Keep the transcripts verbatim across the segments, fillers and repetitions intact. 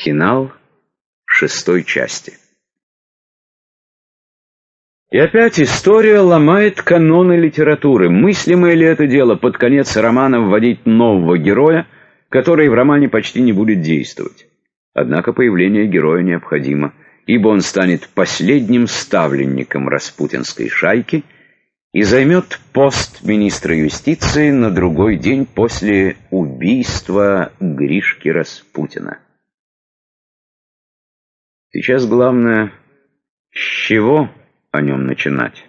Финал шестой части. И опять история ломает каноны литературы. Мыслимое ли это дело под конец романа вводить нового героя, который в романе почти не будет действовать? Однако появление героя необходимо, ибо он станет последним ставленником распутинской шайки и займет пост министра юстиции на другой день после убийства Гришки Распутина. Сейчас главное, с чего о нем начинать.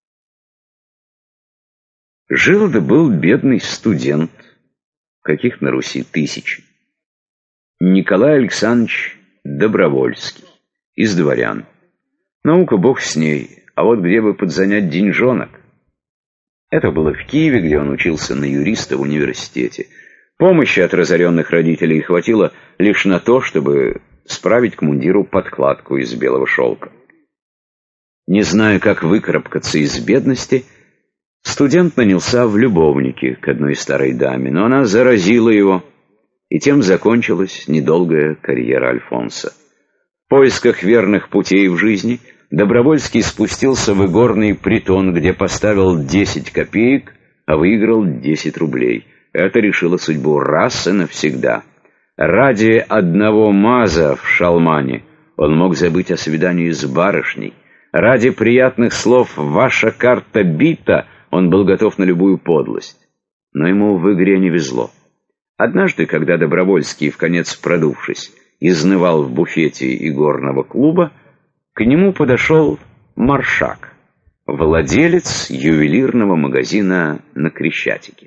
Жил да был бедный студент, каких на Руси тысячи, Николай Александрович Добровольский, из дворян. Наука бог с ней, а вот где бы подзанять деньжонок? Это было в Киеве, где он учился на юриста в университете. Помощи от разоренных родителей хватило лишь на то, чтобы справить к мундиру подкладку из белого шелка. Не зная, как выкарабкаться из бедности, студент нанялся в любовники к одной старой даме, но она заразила его, и тем закончилась недолгая карьера Альфонса. В поисках верных путей в жизни Добровольский спустился в игорный притон, где поставил десять копеек, а выиграл десять рублей. Это решило судьбу раз и навсегда. Ради одного маза в шалмане он мог забыть о свидании с барышней. Ради приятных слов «ваша карта бита» он был готов на любую подлость. Но ему в игре не везло. Однажды, когда Добровольский, вконец продувшись, изнывал в буфете игорного клуба, к нему подошел Маршак, владелец ювелирного магазина на Крещатике.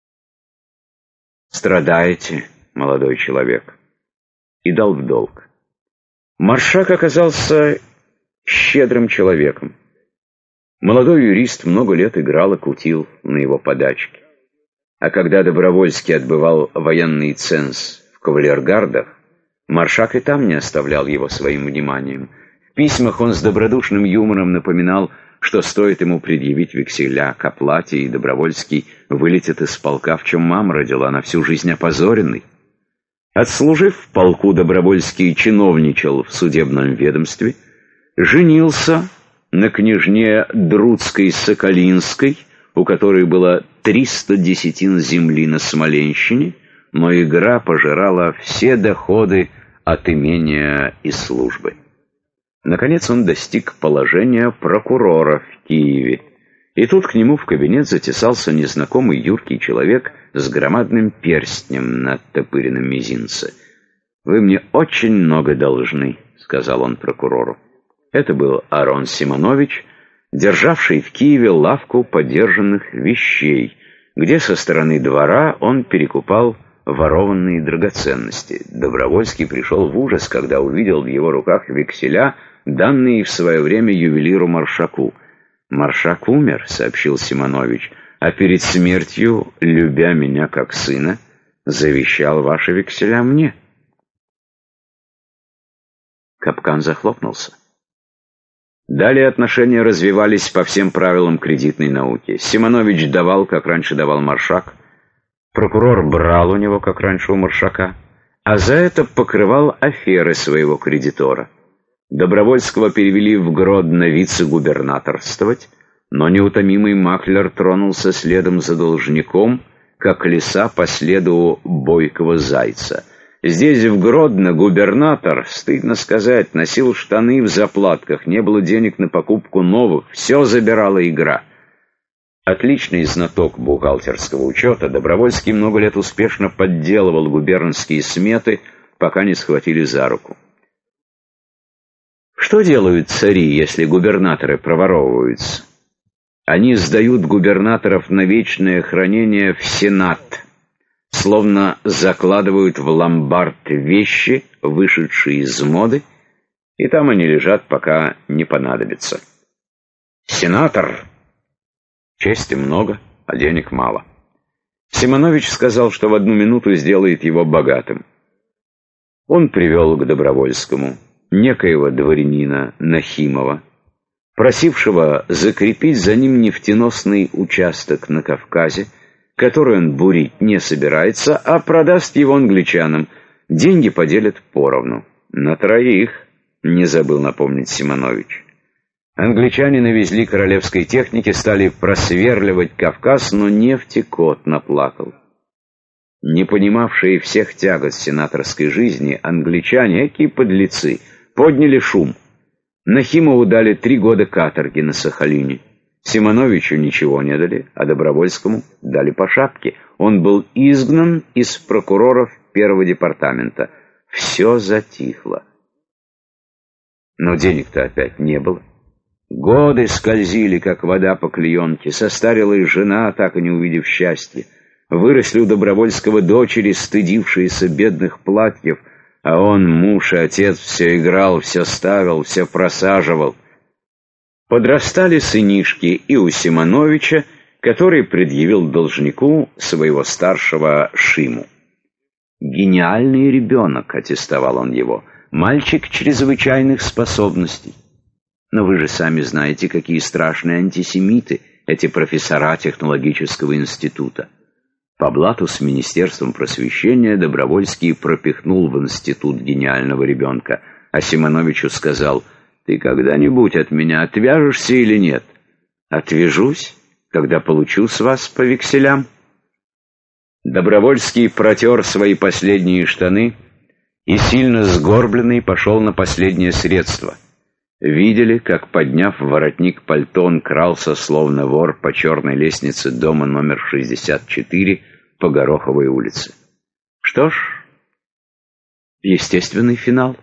«Страдаете, молодой человек?» И дал в долг. Маршак оказался щедрым человеком. Молодой юрист много лет играл и кутил на его подачке. А когда Добровольский отбывал военный ценз в кавалергардах, Маршак и там не оставлял его своим вниманием. В письмах он с добродушным юмором напоминал, что стоит ему предъявить векселя к оплате, и Добровольский вылетит из полка, в чем мама родила, на всю жизнь опозоренный. Отслужив в полку, Добровольский чиновничал в судебном ведомстве, женился на княжне Друцкой-Соколинской, у которой было триста десятин земли на Смоленщине, но игра пожирала все доходы от имения и службы. Наконец он достиг положения прокурора в Киеве, и тут к нему в кабинет затесался незнакомый юркий человек с громадным перстнем на оттопыренном мизинце. «Вы мне очень много должны», — сказал он прокурору. Это был Арон Симонович, державший в Киеве лавку подержанных вещей, где со стороны двора он перекупал ворованные драгоценности. Добровольский пришел в ужас, когда увидел в его руках векселя, данные в свое время ювелиру Маршаку. «Маршак умер», — сообщил Симонович, — «а перед смертью, любя меня как сына, завещал ваши векселя мне». Капкан захлопнулся. Далее отношения развивались по всем правилам кредитной науки. Симонович давал, как раньше давал Маршак, прокурор брал у него, как раньше у Маршака, а за это покрывал аферы своего кредитора. Добровольского перевели в Гродно вице-губернаторствовать, но неутомимый маклер тронулся следом за должником, как лиса по следу бойкого зайца. Здесь, в Гродно, губернатор, стыдно сказать, носил штаны в заплатках, не было денег на покупку новых, все забирала игра. Отличный знаток бухгалтерского учета, Добровольский много лет успешно подделывал губернские сметы, пока не схватили за руку. Что делают цари, если губернаторы проворовываются? Они сдают губернаторов на вечное хранение в Сенат, словно закладывают в ломбард вещи, вышедшие из моды, и там они лежат, пока не понадобятся. Сенатор! Чести много, а денег мало. Симонович сказал, что в одну минуту сделает его богатым. Он привел к Добровольскому некоего дворянина Нахимова, просившего закрепить за ним нефтеносный участок на Кавказе, который он бурить не собирается, а продаст его англичанам. Деньги поделят поровну. На троих, не забыл напомнить Симонович. Англичане навезли королевской техники, стали просверливать Кавказ, но нефти кот наплакал. Не понимавшие всех тягот сенаторской жизни, англичане, экие подлецы, подняли шум. Нахимову дали три года каторги на Сахалине. Симоновичу ничего не дали, а Добровольскому дали по шапке. Он был изгнан из прокуроров первого департамента. Все затихло. Но денег-то опять не было. Годы скользили, как вода по клеенке. Состарилась жена, так и не увидев счастья. Выросли у Добровольского дочери, стыдившиеся бедных платьев, а он, муж и отец, все играл, все ставил, все просаживал. Подрастали сынишки и у Симоновича, который предъявил должнику своего старшего Шиму. «Гениальный ребенок», — аттестовал он его, — «мальчик чрезвычайных способностей». Но вы же сами знаете, какие страшные антисемиты эти профессора технологического института. По блату с Министерством просвещения Добровольский пропихнул в институт гениального ребенка, а Симоновичу сказал: «Ты когда-нибудь от меня отвяжешься или нет?» «Отвяжусь, когда получу с вас по векселям». Добровольский протер свои последние штаны и, сильно сгорбленный, пошел на последнее средство. Видели, как, подняв воротник пальто, он крался, словно вор, по черной лестнице дома номер шестьдесят четыре по Гороховой улице. Что ж, естественный финал.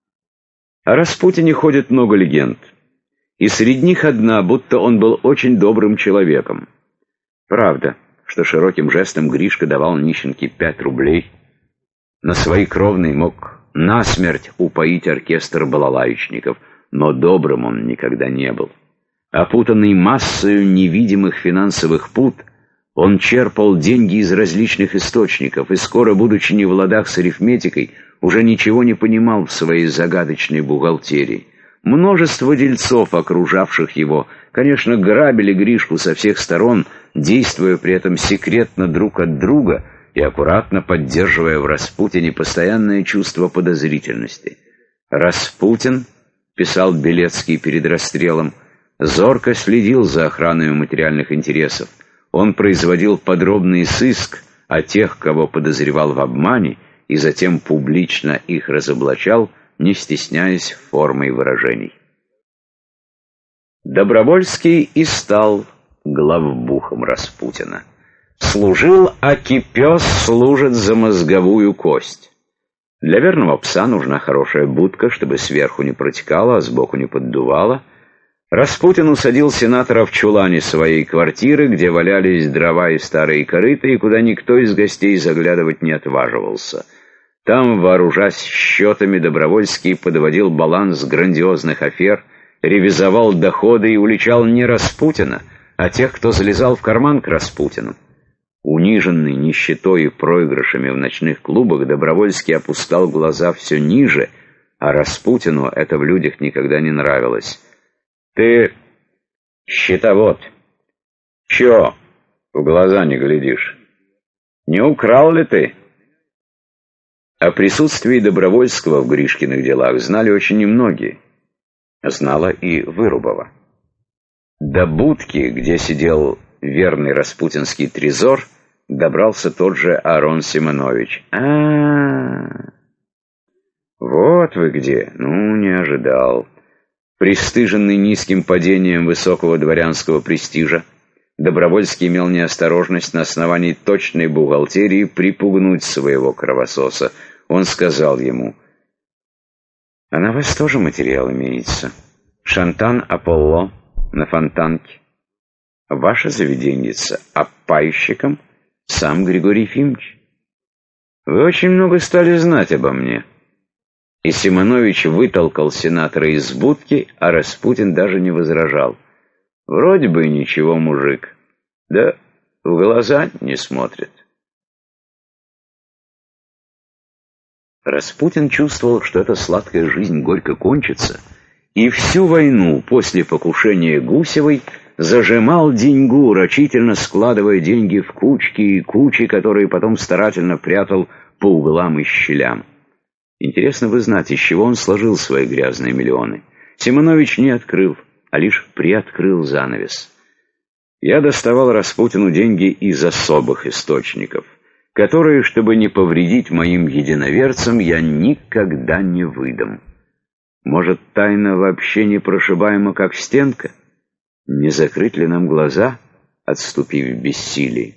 О Распутине ходит много легенд, и среди них одна, будто он был очень добрым человеком. Правда, что широким жестом Гришка давал нищенке пять рублей, на свои кровные мог насмерть упоить оркестр балалаечников, но добрым он никогда не был. Опутанный массою невидимых финансовых пут, он черпал деньги из различных источников и скоро, будучи не в ладах с арифметикой, уже ничего не понимал в своей загадочной бухгалтерии. Множество дельцов, окружавших его, конечно, грабили Гришку со всех сторон, действуя при этом секретно друг от друга и аккуратно поддерживая в Распутине постоянное чувство подозрительности. Распутин, писал Белецкий перед расстрелом, зорко следил за охраной материальных интересов. Он производил подробный сыск о тех, кого подозревал в обмане, и затем публично их разоблачал, не стесняясь формой выражений. Добровольский и стал главбухом Распутина. Служил, аки пес служит за мозговую кость. Для верного пса нужна хорошая будка, чтобы сверху не протекала, а сбоку не поддувала. Распутин усадил сенатора в чулане своей квартиры, где валялись дрова и старые корыта, и куда никто из гостей заглядывать не отваживался. Там, вооружаясь счетами, Добровольский подводил баланс грандиозных афер, ревизовал доходы и уличал не Распутина, а тех, кто залезал в карман к Распутину. Униженный нищетой и проигрышами в ночных клубах, Добровольский опускал глаза все ниже, а Распутину это в людях никогда не нравилось. «Ты счетовод. Чё в глаза не глядишь? Не украл ли ты?» О присутствии Добровольского в Гришкиных делах знали очень немногие. Знала и Вырубова. До будки, где сидел верный распутинский трезор, добрался тот же Арон Симонович. а, -а, -а. Вот вы где. Ну, не ожидал. Пристыженный низким падением высокого дворянского престижа, Добровольский имел неосторожность на основании точной бухгалтерии припугнуть своего кровососа. Он сказал ему: «А на вас тоже материал имеется. Шантан Аполло на Фонтанке. Ваша заведенница, а пайщиком сам Григорий Ефимович. Вы очень много стали знать обо мне». И Симонович вытолкал сенатора из будки, а Распутин даже не возражал. Вроде бы ничего, мужик, да в глаза не смотрит. Распутин чувствовал, что эта сладкая жизнь горько кончится, и всю войну после покушения Гусевой зажимал деньгу, рачительно складывая деньги в кучки и кучи, которые потом старательно прятал по углам и щелям. Интересно бы знать, из чего он сложил свои грязные миллионы. Симонович не открыл, а лишь приоткрыл занавес. Я доставал Распутину деньги из особых источников, которые, чтобы не повредить моим единоверцам, я никогда не выдам. Может, тайна вообще непрошибаема, как стенка? Не закрыть ли нам глаза, отступив в бессилии?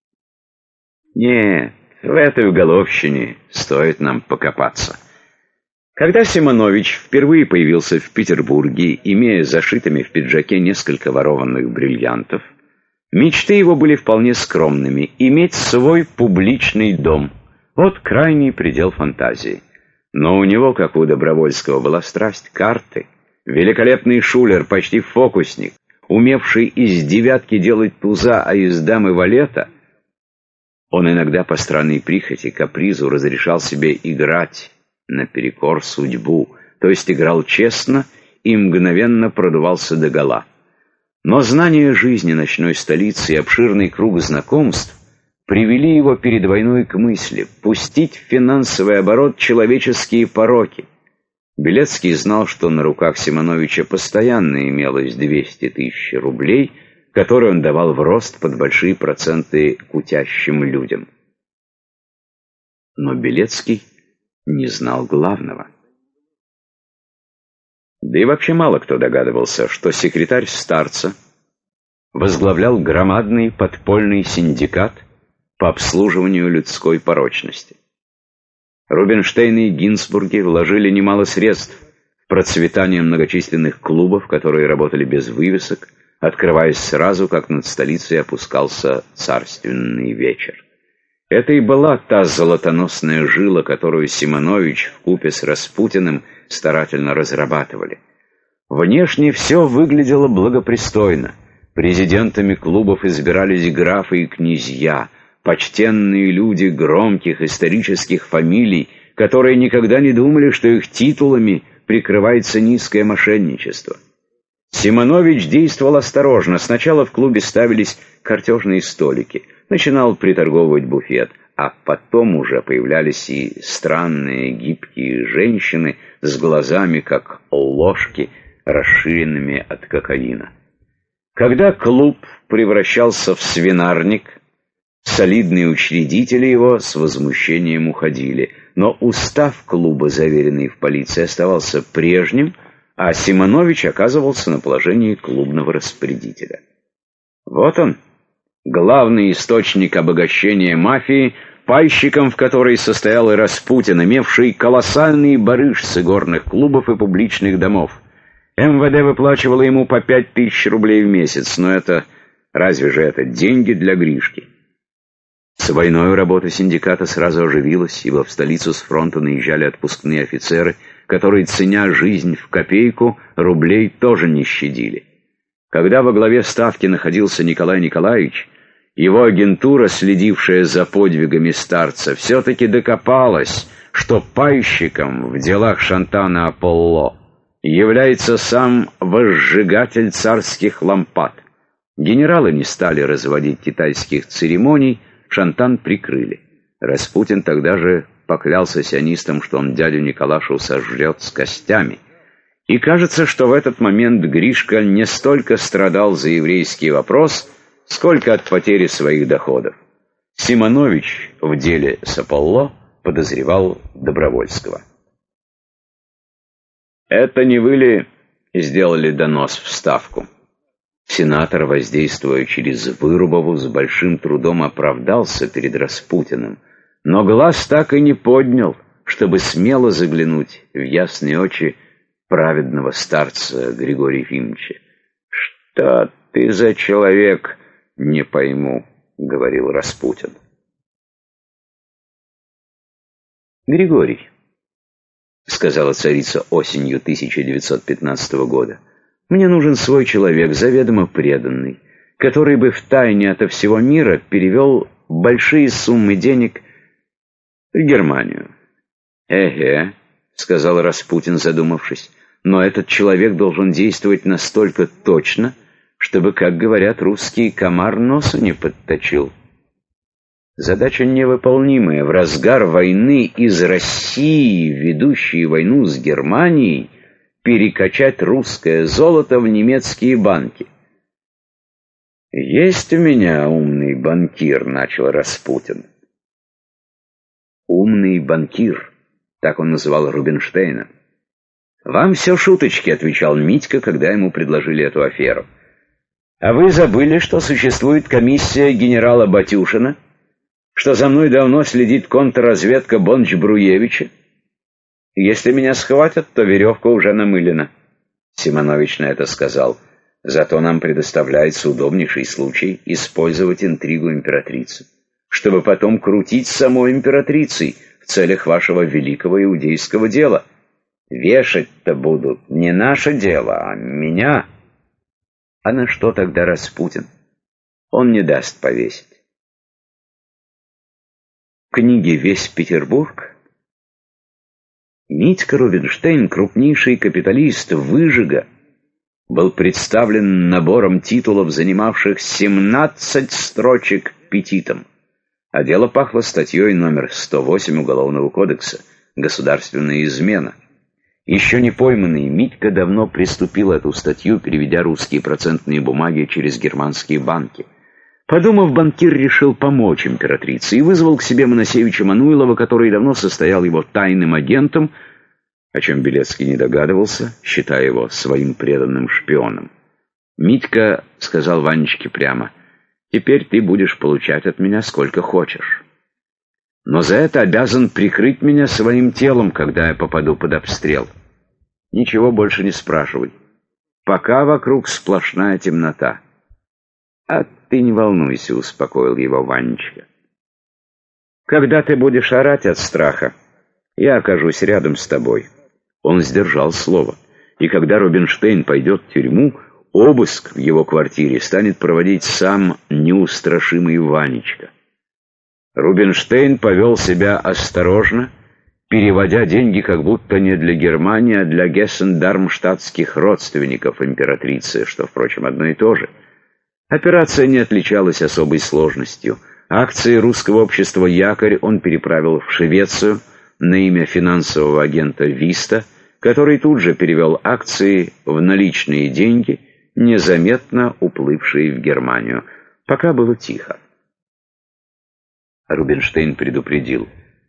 Нет, в этой уголовщине стоит нам покопаться. Когда Симонович впервые появился в Петербурге, имея зашитыми в пиджаке несколько ворованных бриллиантов, мечты его были вполне скромными — иметь свой публичный дом. Вот крайний предел фантазии. Но у него, как у Добровольского, была страсть карты. Великолепный шулер, почти фокусник, умевший из девятки делать туза, а из дамы валета. Он иногда по странной прихоти, капризу разрешал себе играть наперекор судьбу, то есть играл честно и мгновенно продувался догола. Но знание жизни ночной столицы и обширный круг знакомств привели его перед войной к мысли пустить в финансовый оборот человеческие пороки. Белецкий знал, что на руках Симоновича постоянно имелось двести тысяч рублей, которые он давал в рост под большие проценты кутящим людям. Но Белецкий не знал главного. Да и вообще мало кто догадывался, что секретарь Старца возглавлял громадный подпольный синдикат по обслуживанию людской порочности. Рубинштейн и Гинзбурги вложили немало средств в процветание многочисленных клубов, которые работали без вывесок, открываясь сразу, как над столицей опускался царственный вечер. Это и была та золотоносная жила, которую Симонович вкупе с Распутиным старательно разрабатывали. Внешне все выглядело благопристойно. Президентами клубов избирались графы и князья, почтенные люди громких исторических фамилий, которые никогда не думали, что их титулами прикрывается низкое мошенничество. Симонович действовал осторожно. Сначала в клубе ставились картежные столики, начинал приторговывать буфет, а потом уже появлялись и странные гибкие женщины с глазами, как ложки, расширенными от кокаина. Когда клуб превращался в свинарник, солидные учредители его с возмущением уходили, но устав клуба, заверенный в полиции, оставался прежним, а Симонович оказывался на положении клубного распорядителя. Вот он, главный источник обогащения мафии, пайщиком в которой состоял и Распутин, имевший колоссальный барыш с игорных клубов и публичных домов. эм вэ дэ выплачивало ему по пять тысяч рублей в месяц, но это... разве же это деньги для Гришки? С войной работа синдиката сразу оживилась, ибо в столицу с фронта наезжали отпускные офицеры, которые, ценя жизнь в копейку, рублей тоже не щадили. Когда во главе ставки находился Николай Николаевич, его агентура, следившая за подвигами Старца, все-таки докопалась, что пайщиком в делах Шантана Аполло является сам возжигатель царских лампад. Генералы не стали разводить китайских церемоний, Шантан прикрыли. Распутин тогда же поклялся сионистам, что он дядю Николашу сожрет с костями. И кажется, что в этот момент Гришка не столько страдал за еврейский вопрос, сколько от потери своих доходов. Симонович в деле с Аполло подозревал Добровольского. «Это не вы ли сделали донос в Ставку?» Сенатор, воздействуя через Вырубову, с большим трудом оправдался перед Распутиным, но глаз так и не поднял, чтобы смело заглянуть в ясные очи праведного старца Григория Ефимовича. «Что ты за человек, не пойму», — говорил Распутин. «Григорий», — сказала царица осенью тысяча девятьсот пятнадцатого года, — «мне нужен свой человек, заведомо преданный, который бы втайне ото всего мира перевел большие суммы денег в Германию». «Эге», — сказал Распутин, задумавшись, — «но этот человек должен действовать настолько точно, чтобы, как говорят русские, комар носу не подточил». Задача невыполнимая. В разгар войны из России, ведущей войну с Германией, перекачать русское золото в немецкие банки. «Есть у меня умный банкир», — начал Распутин. «Умный банкир», — так он называл Рубинштейна. «Вам все шуточки», — отвечал Митька, когда ему предложили эту аферу. «А вы забыли, что существует комиссия генерала Батюшина, что за мной давно следит контрразведка Бонч-Бруевича? Если меня схватят, то веревка уже намылена». Симонович на это сказал: «Зато нам предоставляется удобнейший случай использовать интригу императрицы, чтобы потом крутить самой императрицей в целях вашего великого иудейского дела. Вешать-то будут не наше дело, а меня». А на что тогда Распутин? Он не даст повесить. В книге «Весь Петербург» Митька Рубинштейн, крупнейший капиталист, выжига, был представлен набором титулов, занимавших семнадцать строчек петитом, а дело пахло статьей номер сто восемь Уголовного кодекса «Государственная измена». Еще не пойманный Митька давно приступил эту статью, переведя русские процентные бумаги через германские банки. Подумав, банкир решил помочь императрице и вызвал к себе Моносевича Мануилова, который давно состоял его тайным агентом, о чем Белецкий не догадывался, считая его своим преданным шпионом. «Митька, — сказал Ванечке прямо, — теперь ты будешь получать от меня сколько хочешь. Но за это обязан прикрыть меня своим телом, когда я попаду под обстрел. Ничего больше не спрашивай. Пока вокруг сплошная темнота». «А ты не волнуйся, — успокоил его Ванечка. Когда ты будешь орать от страха, я окажусь рядом с тобой». Он сдержал слово, и когда Рубинштейн пойдет в тюрьму, обыск в его квартире станет проводить сам неустрашимый Ванечка. Рубинштейн повел себя осторожно, переводя деньги как будто не для Германии, а для гессен-дармштадтских родственников императрицы, что, впрочем, одно и то же. Операция не отличалась особой сложностью. Акции русского общества «Якорь» он переправил в Швецию на имя финансового агента Виста, который тут же перевел акции в наличные деньги, незаметно уплывшие в Германию. Пока было тихо. Рубинштейн предупредил: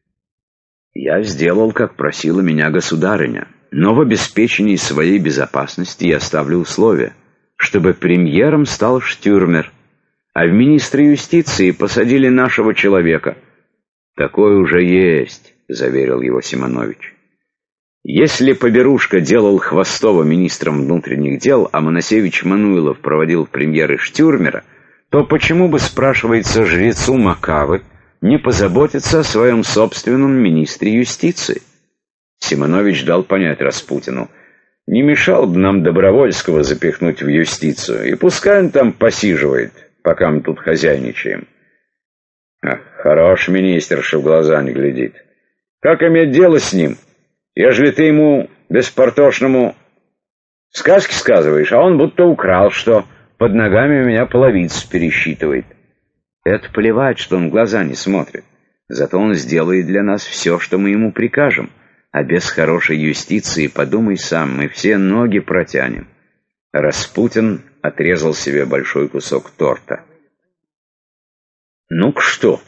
«Я сделал, как просила меня государыня, но в обеспечении своей безопасности я ставлю условие, чтобы премьером стал Штюрмер, а в министра юстиции посадили нашего человека». «Такой уже есть», — заверил его Симонович. «Если Поберушка делал Хвостова министром внутренних дел, а Моносевич Мануилов проводил премьеры Штюрмера, то почему бы, спрашивается, жрецу Макавы не позаботиться о своем собственном министре юстиции?» Симонович дал понять Распутину: «Не мешал бы нам Добровольского запихнуть в юстицию, и пускай он там посиживает, пока мы тут хозяйничаем». «Ах, хорош министр, что в глаза не глядит. Как иметь дело с ним, ежели ты ему беспортошному сказки сказываешь, а он будто украл, что под ногами у меня половиц пересчитывает?» «Это плевать, что он в глаза не смотрит. Зато он сделает для нас все, что мы ему прикажем. А без хорошей юстиции, подумай сам, мы все ноги протянем». Распутин отрезал себе большой кусок торта. «Ну-ка что?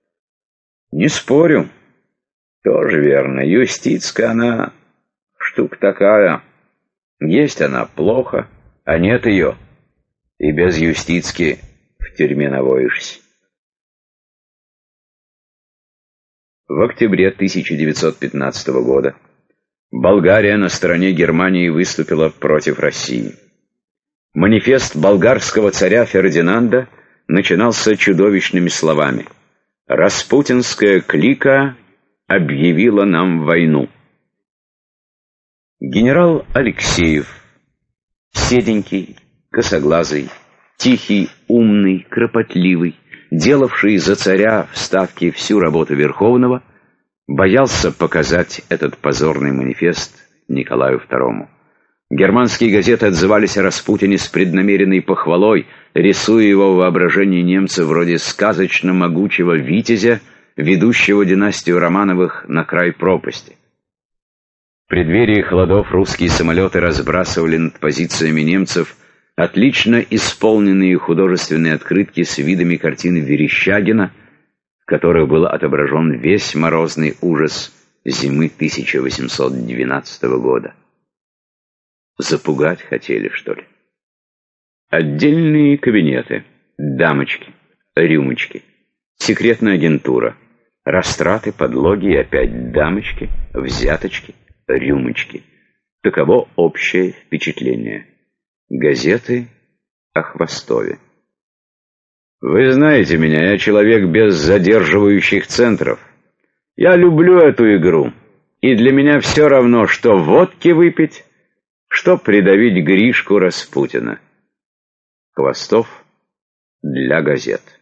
Не спорю. Тоже верно. Юстицка, она штука такая. Есть она плохо, а нет ее. И без юстицки в тюрьме навоишься». В октябре тысяча девятьсот пятнадцатого года Болгария на стороне Германии выступила против России. Манифест болгарского царя Фердинанда начинался чудовищными словами: «Распутинская клика объявила нам войну». Генерал Алексеев, седенький, косоглазый, тихий, умный, кропотливый, делавший за царя в Ставке всю работу Верховного, боялся показать этот позорный манифест Николаю второму. Германские газеты отзывались о Распутине с преднамеренной похвалой, рисуя его в воображении немцев вроде сказочно-могучего витязя, ведущего династию Романовых на край пропасти. В преддверии холодов русские самолеты разбрасывали над позициями немцев отлично исполненные художественные открытки с видами картин Верещагина, в которых был отображен весь морозный ужас зимы тысяча восемьсот двенадцатого года. Запугать хотели, что ли? Отдельные кабинеты, дамочки, рюмочки, секретная агентура, растраты, подлоги и опять дамочки, взяточки, рюмочки. Таково общее впечатление. Газеты о Хвостове. Вы знаете меня, я человек без задерживающих центров. Я люблю эту игру, и для меня все равно, что водки выпить, что придавить Гришку Распутина. Хвостов для газет.